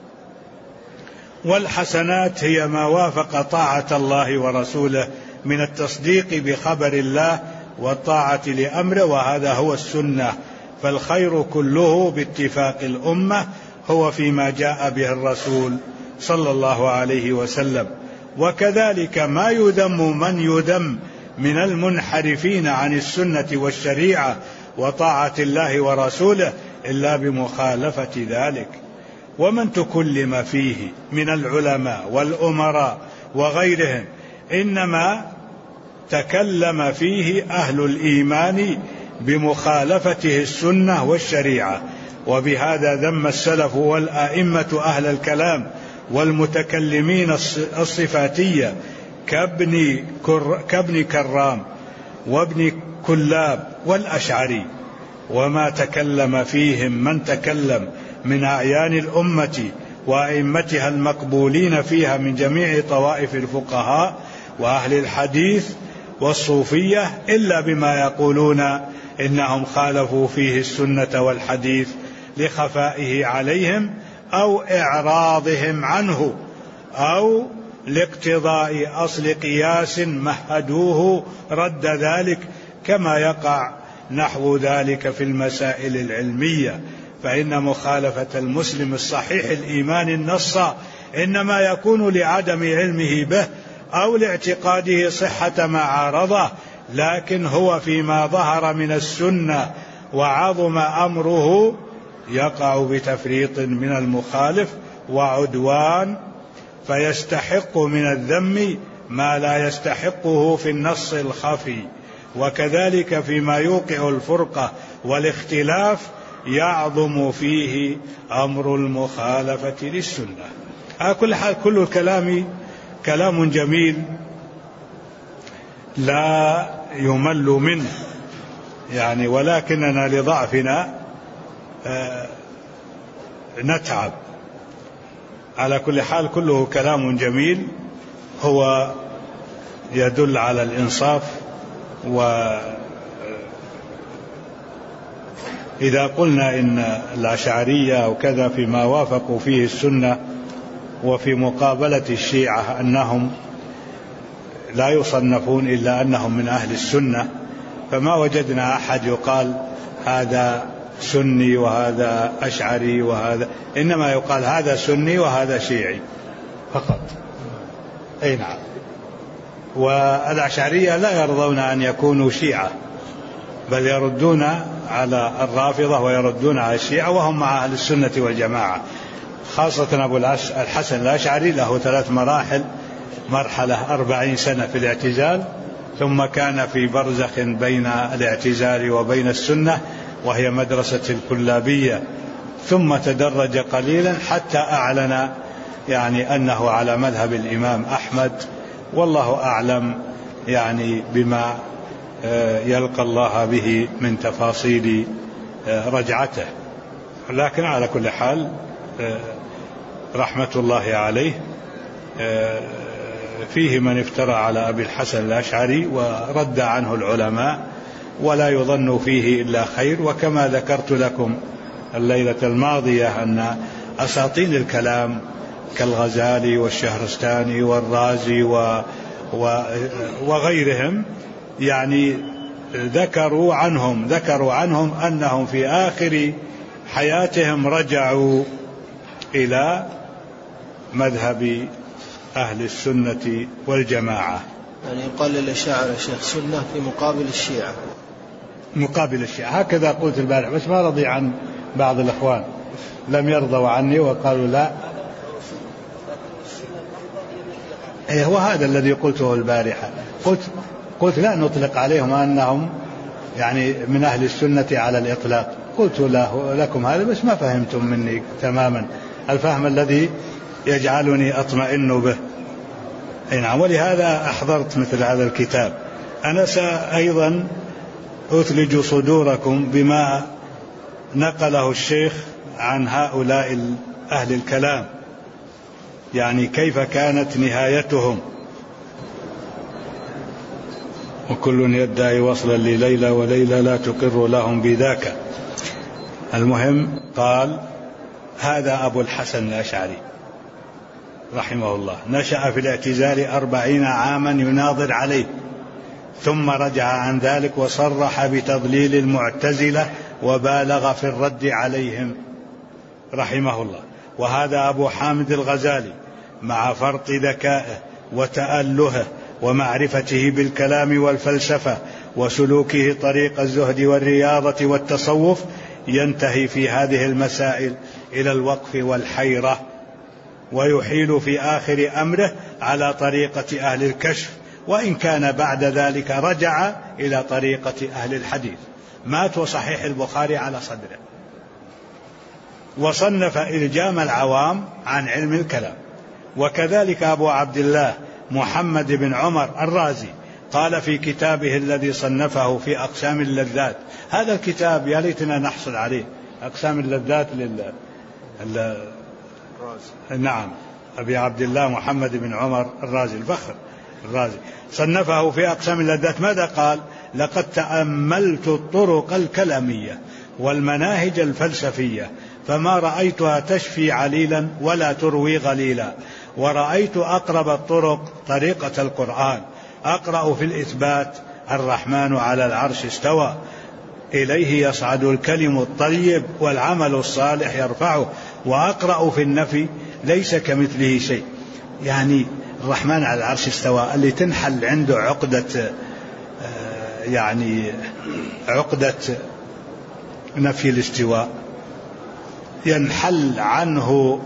والحسنات هي ما وافق طاعة الله ورسوله من التصديق بخبر الله والطاعة لأمره، وهذا هو السنة. فالخير كله باتفاق الأمة هو فيما جاء به الرسول صلى الله عليه وسلم. وكذلك ما يذم من يذم من المنحرفين عن السنة والشريعة وطاعة الله ورسوله إلا بمخالفة ذلك. ومن تكلم فيه من العلماء والأمراء وغيرهم إنما تكلم فيه أهل الإيمان بمخالفته السنة والشريعة. وبهذا ذم السلف والأئمة أهل الكلام والمتكلمين الصفاتية كابن كرام وابن كلاب والأشعري، وما تكلم فيهم من تكلم من أعيان الأمة وأئمتها المقبولين فيها من جميع طوائف الفقهاء وأهل الحديث والصوفية، إلا بما يقولون إنهم خالفوا فيه السنة والحديث لخفائه عليهم أو إعراضهم عنه أو لاقتضاء أصل قياس مهدوه رد ذلك، كما يقع نحو ذلك في المسائل العلمية. فإن مخالفة المسلم الصحيح الإيمان النص إنما يكون لعدم علمه به أو لاعتقاده صحة ما عارضه، لكن هو فيما ظهر من السنة وعظم أمره يقع بتفريط من المخالف وعدوان، فيستحق من الذم ما لا يستحقه في النص الخفي. وكذلك فيما يوقع الفرقة والاختلاف يعظم فيه أمر المخالفة للسنة. على كل حال كل الكلام كلام جميل لا يمل منه يعني، ولكننا لضعفنا نتعب. على كل حال كله كلام جميل هو يدل على الإنصاف. وإذا قلنا إن الأشعرية وكذا فيما وافقوا فيه السنة، وفي مقابلة الشيعة أنهم لا يصنفون إلا أنهم من أهل السنة، فما وجدنا أحد يقال هذا سني وهذا أشعري وهذا، إنما يقال هذا سني وهذا شيعي فقط. أي نعم. والأشعرية لا يرضون أن يكونوا شيعة، بل يردون على الرافضة ويردون على الشيعة، وهم مع أهل السنة والجماعة. خاصة أبو الحسن الأشعري له 3 مراحل: مرحلة 40 سنة في الاعتزال، ثم كان في برزخ بين الاعتزال وبين السنة وهي مدرسة الكلابية، ثم تدرج قليلا حتى أعلن يعني أنه على مذهب الإمام أحمد، والله أعلم يعني بما يلقى الله به من تفاصيل رجعته. لكن على كل حال رحمة الله عليه فيه من افترى على أبي الحسن الأشعري ورد عنه العلماء، ولا يظن فيه إلا خير. وكما ذكرت لكم الليلة الماضية أن أساطين الكلام كالغزالي والشهرستاني والرازي وغيرهم يعني ذكروا عنهم أنهم في آخر حياتهم رجعوا إلى مذهب أهل السنة والجماعة. يعني يقال للأشاعرة شيخ سنة في مقابل الشيعة. مقابل الشيعة، هكذا قلت البارح، بس ما رضي عن بعض الإخوان، لم يرضوا عني وقالوا لا. هو هذا الذي قلته البارحة، قلت لا نطلق عليهم أنهم يعني من أهل السنة على الإطلاق. قلت لكم هذا، بس ما فهمتم مني تماما الفهم الذي يجعلني أطمئن به. نعم، ولهذا أحضرت مثل هذا الكتاب. أنا سأيضا أثلج صدوركم بما نقله الشيخ عن هؤلاء أهل الكلام، يعني كيف كانت نهايتهم. وكل يدعي وصلا لليلى وليلى لا تقر لهم بذاك. المهم قال: هذا أبو الحسن الأشعري رحمه الله نشأ في الاعتزال 40 عاما يناظر عليه، ثم رجع عن ذلك وصرح بتضليل المعتزلة وبالغ في الرد عليهم رحمه الله. وهذا أبو حامد الغزالي مع فرط ذكائه وتألهه ومعرفته بالكلام والفلسفة وسلوكه طريق الزهد والرياضة والتصوف ينتهي في هذه المسائل إلى الوقف والحيرة، ويحيل في آخر أمره على طريقة أهل الكشف، وإن كان بعد ذلك رجع إلى طريقة أهل الحديث. مات وصحيح البخاري على صدره، وصنف إلجام العوام عن علم الكلام. وكذلك أبو عبد الله محمد بن عمر الرازي قال في كتابه الذي صنفه في أقسام اللذات، هذا الكتاب يا ليتنا نحصل عليه، أقسام اللذات نعم، أبي عبد الله محمد بن عمر الرازي الفخر الرازي صنفه في أقسام اللذات. ماذا قال؟ لقد تأملت الطرق الكلامية والمناهج الفلسفية فما رأيتها تشفي عليلا ولا تروي غليلا، ورأيت أقرب الطرق طريقة القرآن. أقرأ في الإثبات: الرحمن على العرش استوى، إليه يصعد الكلم الطيب والعمل الصالح يرفعه. وأقرأ في النفي: ليس كمثله شيء. يعني الرحمن على العرش استوى اللي تنحل عنده عقدة نفي الاستواء، ينحل عنه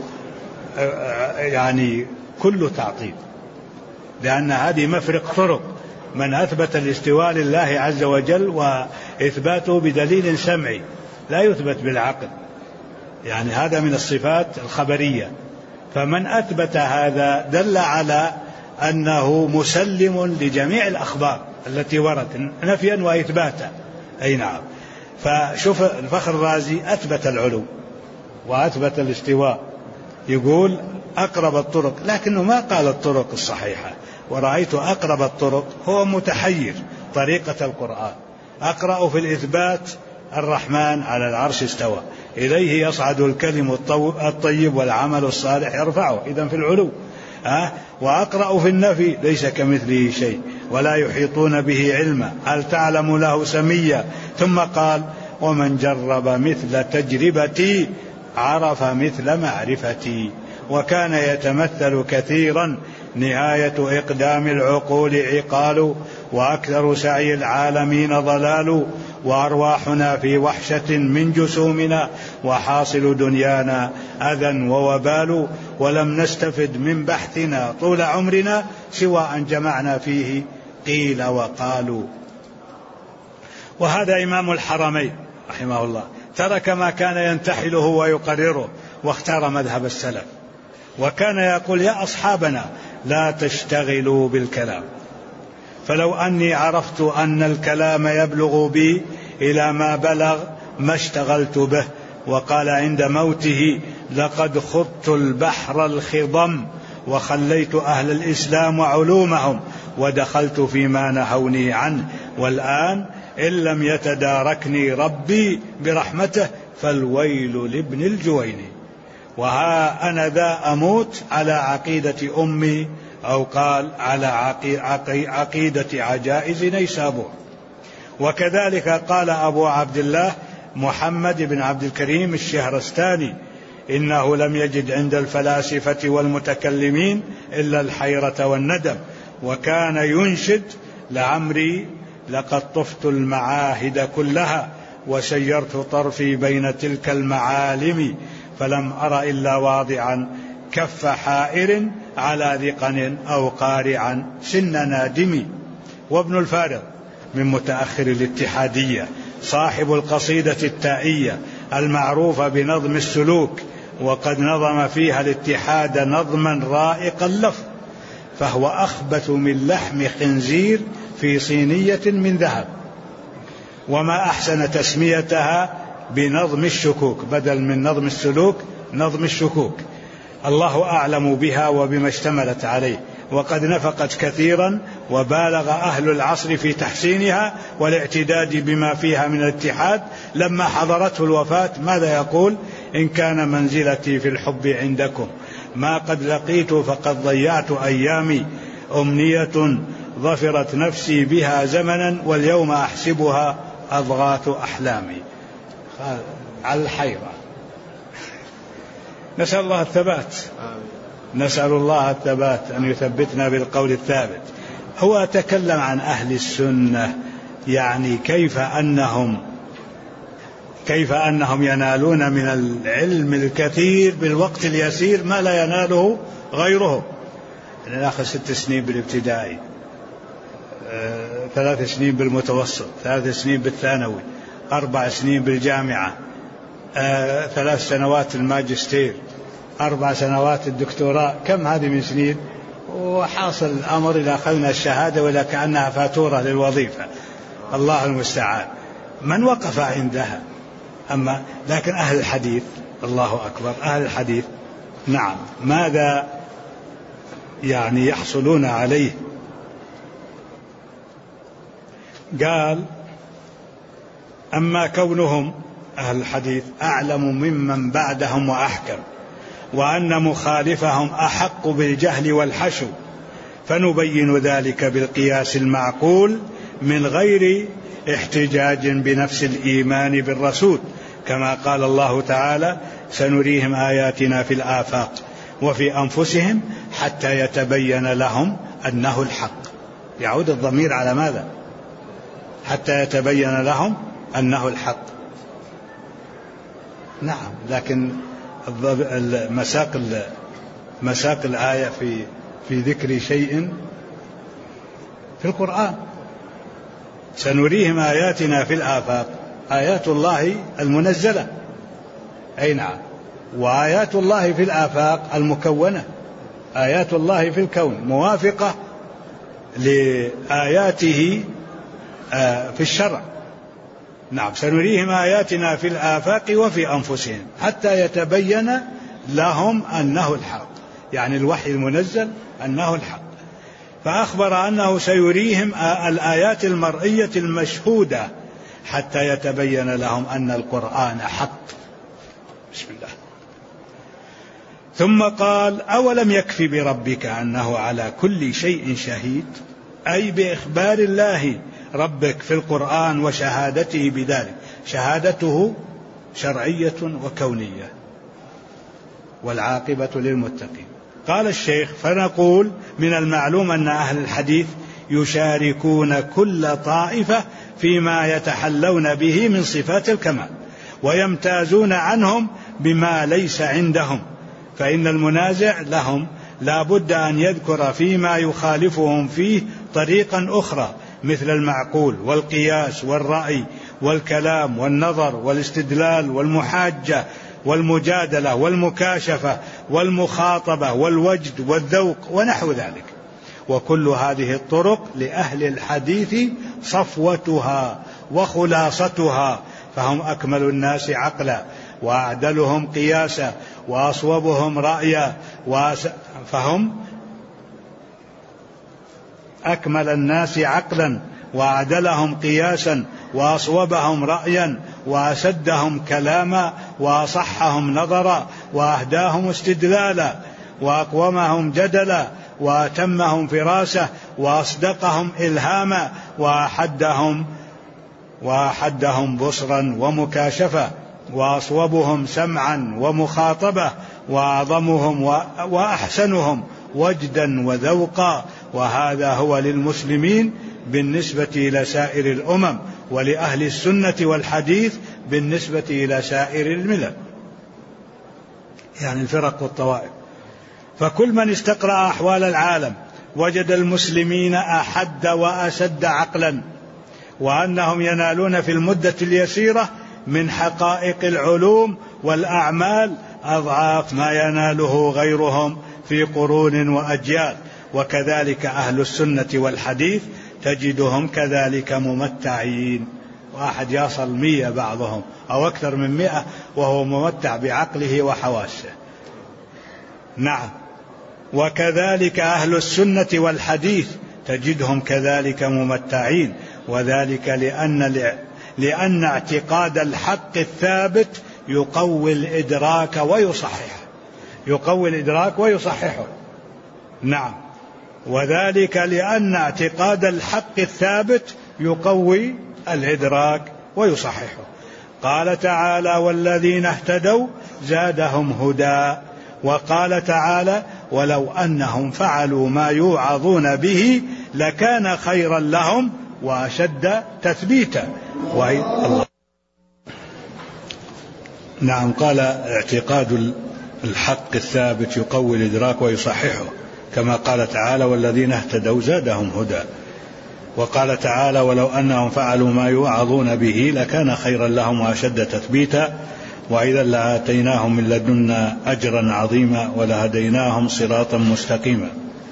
يعني كل تعطيل، لأن هذه مفرق طرق. من أثبت الاستواء لله عز وجل وإثباته بدليل سمعي لا يثبت بالعقل، يعني هذا من الصفات الخبرية. فمن أثبت هذا دل على أنه مسلم لجميع الأخبار التي وردت نفيا وإثباتا. أي نعم. فشوف الفخر الرازي أثبت العلو وأثبت الاستواء، يقول أقرب الطرق، لكنه ما قال الطرق الصحيحة. ورأيت أقرب الطرق هو متحير طريقة القرآن. أقرأ في الإثبات: الرحمن على العرش استوى، إليه يصعد الكلم الطيب والعمل الصالح يرفعه، إذن في العلو. وأقرأ في النفي: ليس كمثله شيء ولا يحيطون به علما، هل تعلم له سميا. ثم قال: ومن جرب مثل تجربتي عرف مثل معرفتي. وكان يتمثل كثيرا نهاية إقدام العقول عقال، وأكثر سعي العالمين ضلال، وأرواحنا في وحشة من جسومنا، وحاصل دنيانا أذى ووبال، ولم نستفد من بحثنا طول عمرنا سوى أن جمعنا فيه قيل وقالوا. وهذا إمام الحرمين رحمه الله ترك ما كان ينتحله ويقرره واختار مذهب السلف، وكان يقول: يا أصحابنا لا تشتغلوا بالكلام، فلو أني عرفت أن الكلام يبلغ بي إلى ما بلغ ما اشتغلت به. وقال عند موته: لقد خضت البحر الخضم وخليت أهل الإسلام علومهم ودخلت فيما نهوني عنه، والآن إن لم يتداركني ربي برحمته فالويل لابن الجويني. وها أنا ذا أموت على عقيدة أمي، أو قال على عقيدة عجائز نيسابور. وكذلك قال أبو عبد الله محمد بن عبد الكريم الشهرستاني: إنه لم يجد عند الفلاسفة والمتكلمين إلا الحيرة والندم. وكان ينشد: لعمري لقد طفت المعاهد كلها وسيرت طرفي بين تلك المعالم، فلم أر إلا واضعا كف حائر على ذقن أو قارعا سن نادم. وابن الفارض من متأخر الاتحادية صاحب القصيدة التائية المعروفة بنظم السلوك، وقد نظم فيها الاتحاد نظما رائق اللفظ، فهو أخبث من لحم خنزير في صينية من ذهب. وما أحسن تسميتها بنظم الشكوك بدل من نظم السلوك، نظم الشكوك. الله أعلم بها وبما اشتملت عليه، وقد نفقت كثيرا وبالغ أهل العصر في تحسينها والاعتداد بما فيها من الاتحاد. لما حضرته الوفاة ماذا يقول؟ إن كان منزلتي في الحب عندكم ما قد لقيت فقد ضيعت أيامي، أمنية ظفرت نفسي بها زمنا واليوم أحسبها أضغاث أحلامي. على الحيرة. نسأل الله الثبات، نسأل الله الثبات أن يثبتنا بالقول الثابت. هو تكلم عن أهل السنة، يعني كيف أنهم ينالون من العلم الكثير بالوقت اليسير ما لا يناله غيره. نأخذ 6 سنين بالابتدائي، 3 سنين بالمتوسط، 3 سنين بالثانوي، 4 سنين بالجامعة، 3 سنوات الماجستير، 4 سنوات الدكتوراه. كم هذه من سنين؟ وحاصل الأمر إذا أخذنا الشهادة ولا كأنها فاتورة للوظيفة. الله المستعان. من وقف عندها. أما لكن أهل الحديث، الله أكبر، أهل الحديث نعم ماذا يعني يحصلون عليه؟ قال: أما كونهم أهل الحديث أعلم ممن بعدهم وأحكم، وأن مخالفهم أحق بالجهل والحشو، فنبين ذلك بالقياس المعقول من غير احتجاج بنفس الإيمان بالرسول، كما قال الله تعالى: سنريهم آياتنا في الآفاق وفي أنفسهم حتى يتبين لهم أنه الحق. يعود الضمير على ماذا؟ حتى يتبين لهم أنه الحق. نعم، لكن مساق الآية في ذكر شيء في القرآن. سنريهم آياتنا في الآفاق، آيات الله المنزلة، أي نعم، وآيات الله في الآفاق المكونة، آيات الله في الكون موافقة لآياته في الشرع. نعم، سنريهم آياتنا في الآفاق وفي أنفسهم حتى يتبين لهم أنه الحق، يعني الوحي المنزل أنه الحق. فأخبر أنه سيريهم الآيات المرئية المشهودة حتى يتبين لهم أن القرآن حق. بسم الله. ثم قال: أولم يكف بربك أنه على كل شيء شهيد، أي بإخبار الله ربك في القرآن وشهادته بذلك. شهادته شرعية وكونية، والعاقبة للمتقين. قال الشيخ: فنقول من المعلوم أن أهل الحديث يشاركون كل طائفة فيما يتحلون به من صفات الكمال، ويمتازون عنهم بما ليس عندهم، فإن المنازع لهم لا بد أن يذكر فيما يخالفهم فيه طريقا أخرى، مثل المعقول والقياس والرأي والكلام والنظر والاستدلال والمحاجة والمجادلة والمكاشفة والمخاطبة والوجد والذوق ونحو ذلك. وكل هذه الطرق لأهل الحديث صفوتها وخلاصتها، فهم أكمل الناس عقلا وأعدلهم قياسا وأصوبهم رأيا، فهم أكمل الناس عقلا وأعدلهم قياسا وأصوبهم رأيا وأسدهم كلاما وأصحهم نظرا وأهداهم استدلالا وأقومهم جدلا وأتمهم فراسة وأصدقهم إلهاما وأحدهم بصرا ومكاشفة وأصوبهم سمعا ومخاطبة وأعظمهم وأحسنهم وجدا وذوقا. وهذا هو للمسلمين بالنسبة إلى سائر الأمم، ولأهل السنة والحديث بالنسبة إلى سائر الملل، يعني الفرق والطوائف. فكل من استقرأ أحوال العالم وجد المسلمين أحد وأسد عقلا، وأنهم ينالون في المدة اليسيرة من حقائق العلوم والأعمال أضعاف ما يناله غيرهم في قرون وأجيال. وكذلك أهل السنة والحديث تجدهم كذلك ممتعين، واحد يصل 100 بعضهم أو أكثر من 100 وهو ممتع بعقله وحواسه. نعم، وكذلك أهل السنة والحديث تجدهم كذلك ممتعين، وذلك لأن اعتقاد الحق الثابت يقوي الإدراك ويصححه. نعم، وذلك لأن اعتقاد الحق الثابت يقوي الإدراك ويصححه. قال تعالى: والذين اهتدوا زادهم هدى. وقال تعالى: ولو أنهم فعلوا ما يوعظون به لكان خيرا لهم وأشد تثبيتا. نعم، قال: اعتقاد الحق الثابت يقوي الإدراك ويصححه، كما قال تعالى: والذين اهتدوا زادهم هدى. وقال تعالى: ولو أنهم فعلوا ما يوعظون به لكان خيرا لهم وأشد تثبيتا، وإذا لآتيناهم من لدنا أجرا عظيما ولهديناهم صراطا مستقيما.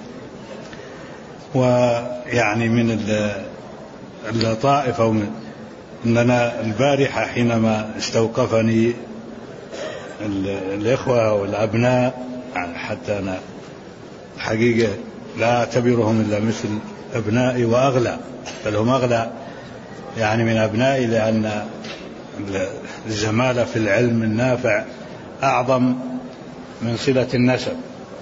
ويعني من اللطائف أننا البارحة حينما استوقفني الإخوة والأبناء، يعني حتى أنا حقيقة لا أعتبرهم إلا مثل أبنائي وأغلى، بل هم أغلى يعني من أبنائي، لأن الزمالة في العلم النافع أعظم من صلة النسب.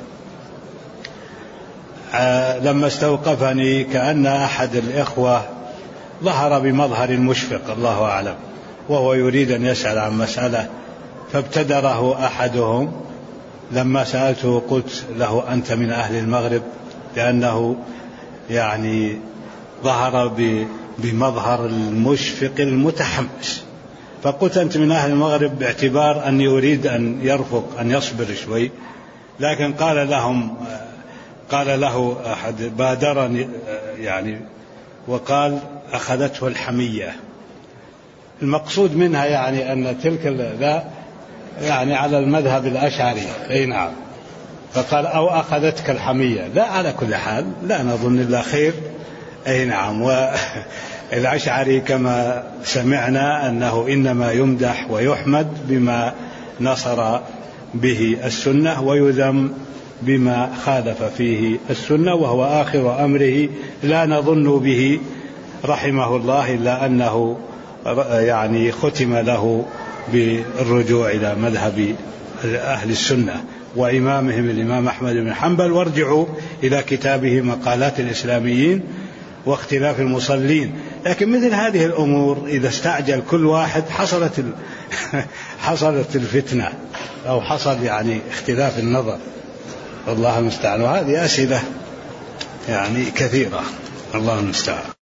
لما استوقفني كأن أحد الإخوة ظهر بمظهر المشفق، الله أعلم، وهو يريد أن يسأل عن مسألة، فابتدره أحدهم. لما سألته قلت له: أنت من أهل المغرب؟ لأنه يعني ظهر بمظهر المشفق المتحمس، فقلت: أنت من أهل المغرب، باعتبار أني أريد أن يرفق، أن يصبر شوي. لكن قال له أحد بادرني يعني وقال: أخذته الحمية. المقصود منها يعني أن تلك لا يعني على المذهب الأشعري، أي نعم. فقال: أو أخذتك الحمية. لا، على كل حال لا نظن إلا خير، أي نعم. والأشعري كما سمعنا أنه إنما يمدح ويحمد بما نصر به السنة ويذم بما خالف فيه السنة، وهو آخر أمره لا نظن به رحمه الله إلا أنه يعني ختم له بالرجوع إلى مذهب أهل السنة وإمامهم الإمام أحمد بن حنبل. وارجعوا إلى كتابه مقالات الإسلاميين واختلاف المصلين. لكن مثل هذه الأمور إذا استعجل كل واحد حصلت الفتنة، أو حصل يعني اختلاف النظر. الله المستعان. وهذه أسئلة يعني كثيرة، الله المستعان.